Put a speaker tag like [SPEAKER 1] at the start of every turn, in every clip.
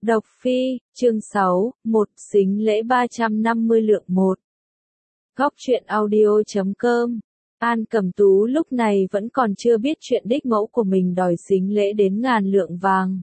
[SPEAKER 1] Độc Phi, chương 6, một sính lễ 350 lượng một. Góc truyện audio.com. An Cẩm Tú lúc này vẫn còn chưa biết chuyện đích mẫu của mình đòi sính lễ đến 1000 lượng vàng.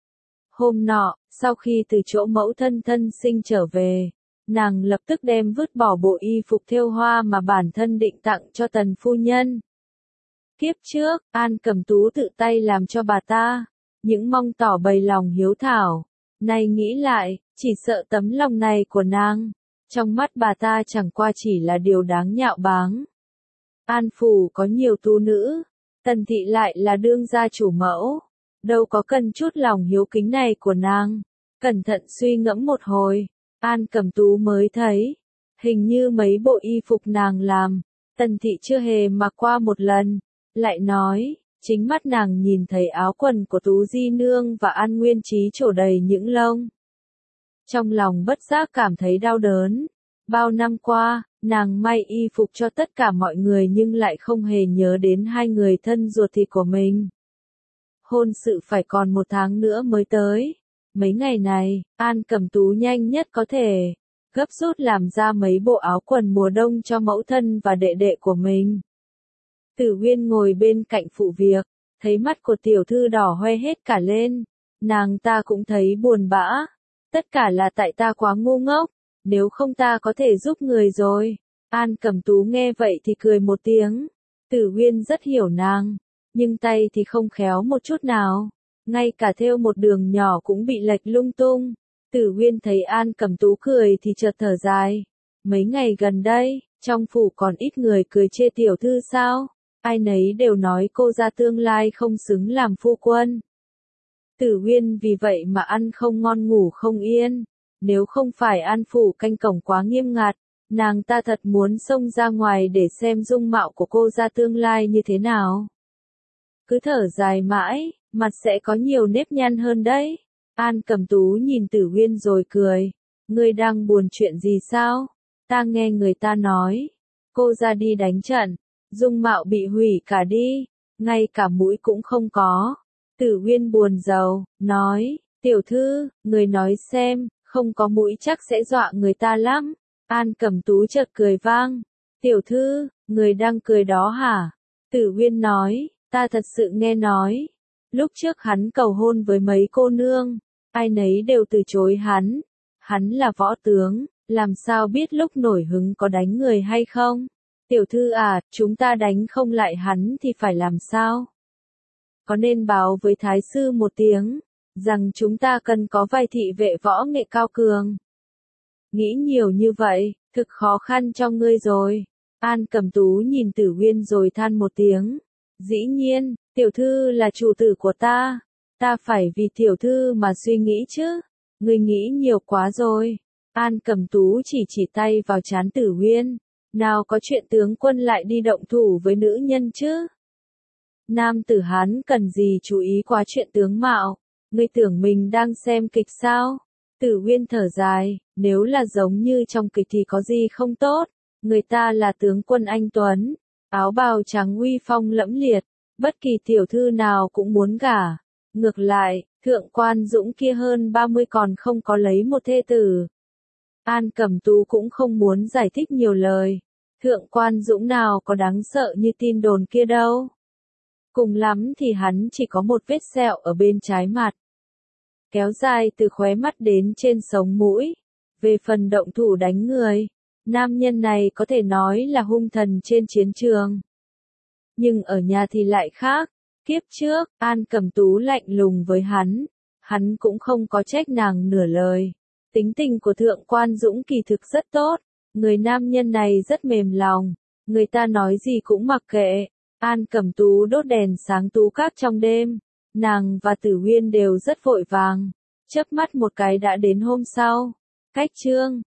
[SPEAKER 1] Hôm nọ, sau khi từ chỗ mẫu thân thân sinh trở về, nàng lập tức đem vứt bỏ bộ y phục thêu hoa mà bản thân định tặng cho tần phu nhân. Kiếp trước, An Cẩm Tú tự tay làm cho bà ta, những mong tỏ bày lòng hiếu thảo. Nay nghĩ lại, chỉ sợ tấm lòng này của nàng, trong mắt bà ta chẳng qua chỉ là điều đáng nhạo báng. An phủ có nhiều tú nữ, Tần thị lại là đương gia chủ mẫu, đâu có cần chút lòng hiếu kính này của nàng. Cẩn thận suy ngẫm một hồi, An Cẩm Tú mới thấy, hình như mấy bộ y phục nàng làm, Tần thị chưa hề mặc qua một lần. Lại nói, chính mắt nàng nhìn thấy áo quần của Tú Di Nương và An Nguyên Trí trổ đầy những lông. Trong lòng bất giác cảm thấy đau đớn. Bao năm qua, nàng may y phục cho tất cả mọi người nhưng lại không hề nhớ đến hai người thân ruột thịt của mình. Hôn sự phải còn 1 tháng nữa mới tới. Mấy ngày này, An Cẩm Tú nhanh nhất có thể, gấp rút làm ra mấy bộ áo quần mùa đông cho mẫu thân và đệ đệ của mình. Tử Huyên ngồi bên cạnh phụ việc, thấy mắt của tiểu thư đỏ hoe hết cả lên, nàng ta cũng thấy buồn bã. Tất cả là tại ta quá ngu ngốc, nếu không ta có thể giúp người rồi. An Cẩm Tú nghe vậy thì cười một tiếng. Tử Huyên rất hiểu nàng, nhưng tay thì không khéo một chút nào, ngay cả thêu một đường nhỏ cũng bị lệch lung tung. Tử Huyên thấy An Cẩm Tú cười thì chợt thở dài. Mấy ngày gần đây, trong phủ còn ít người cười chê tiểu thư sao? Ai nấy đều nói cô ra tương lai không xứng làm phu quân. Tử Huyên vì vậy mà ăn không ngon ngủ không yên. Nếu không phải An phủ canh cổng quá nghiêm ngặt, nàng ta thật muốn xông ra ngoài để xem dung mạo của cô ra tương lai như thế nào. Cứ thở dài mãi, mặt sẽ có nhiều nếp nhăn hơn đấy. An Cẩm Tú nhìn Tử Huyên rồi cười. Ngươi đang buồn chuyện gì sao? Ta nghe người ta nói, cô ra đi đánh trận, dung mạo bị hủy cả đi, ngay cả mũi cũng không có. Tử Huyên buồn rầu, nói, tiểu thư, người nói xem, không có mũi chắc sẽ dọa người ta lắm. An Cẩm Tú chợt cười vang, tiểu thư, người đang cười đó hả? Tử Huyên nói, ta thật sự nghe nói, lúc trước hắn cầu hôn với mấy cô nương, ai nấy đều từ chối hắn. Hắn là võ tướng, làm sao biết lúc nổi hứng có đánh người hay không? Tiểu thư à, chúng ta đánh không lại hắn thì phải làm sao? Có nên báo với thái sư một tiếng, rằng chúng ta cần có vài thị vệ võ nghệ cao cường? Nghĩ nhiều như vậy, thực khó khăn cho ngươi rồi. An Cẩm Tú nhìn Tử Huyên rồi than một tiếng. Dĩ nhiên, tiểu thư là chủ tử của ta. Ta phải vì tiểu thư mà suy nghĩ chứ. Ngươi nghĩ nhiều quá rồi. An Cẩm Tú chỉ tay vào trán Tử Huyên. Nào có chuyện tướng quân lại đi động thủ với nữ nhân chứ? Nam tử Hán cần gì chú ý quá chuyện tướng mạo? Ngươi tưởng mình đang xem kịch sao? Tử Huyên thở dài, nếu là giống như trong kịch thì có gì không tốt? Người ta là tướng quân anh tuấn, áo bào trắng uy phong lẫm liệt, bất kỳ tiểu thư nào cũng muốn gả. Ngược lại, thượng quan Dũng kia hơn 30 còn không có lấy một thê tử. An Cẩm Tú cũng không muốn giải thích nhiều lời. Thượng quan Dũng nào có đáng sợ như tin đồn kia đâu. Cùng lắm thì hắn chỉ có một vết sẹo ở bên trái mặt, kéo dài từ khóe mắt đến trên sống mũi. Về phần động thủ đánh người, nam nhân này có thể nói là hung thần trên chiến trường. Nhưng ở nhà thì lại khác. Kiếp trước, An Cẩm Tú lạnh lùng với hắn cũng không có trách nàng nửa lời. Tính tình của thượng quan Dũng kỳ thực rất tốt, người nam nhân này rất mềm lòng, người ta nói gì cũng mặc kệ. An Cẩm Tú đốt đèn sáng tú các trong đêm, nàng và Tử Huyên đều rất vội vàng, chớp mắt một cái đã đến hôm sau. Cách chương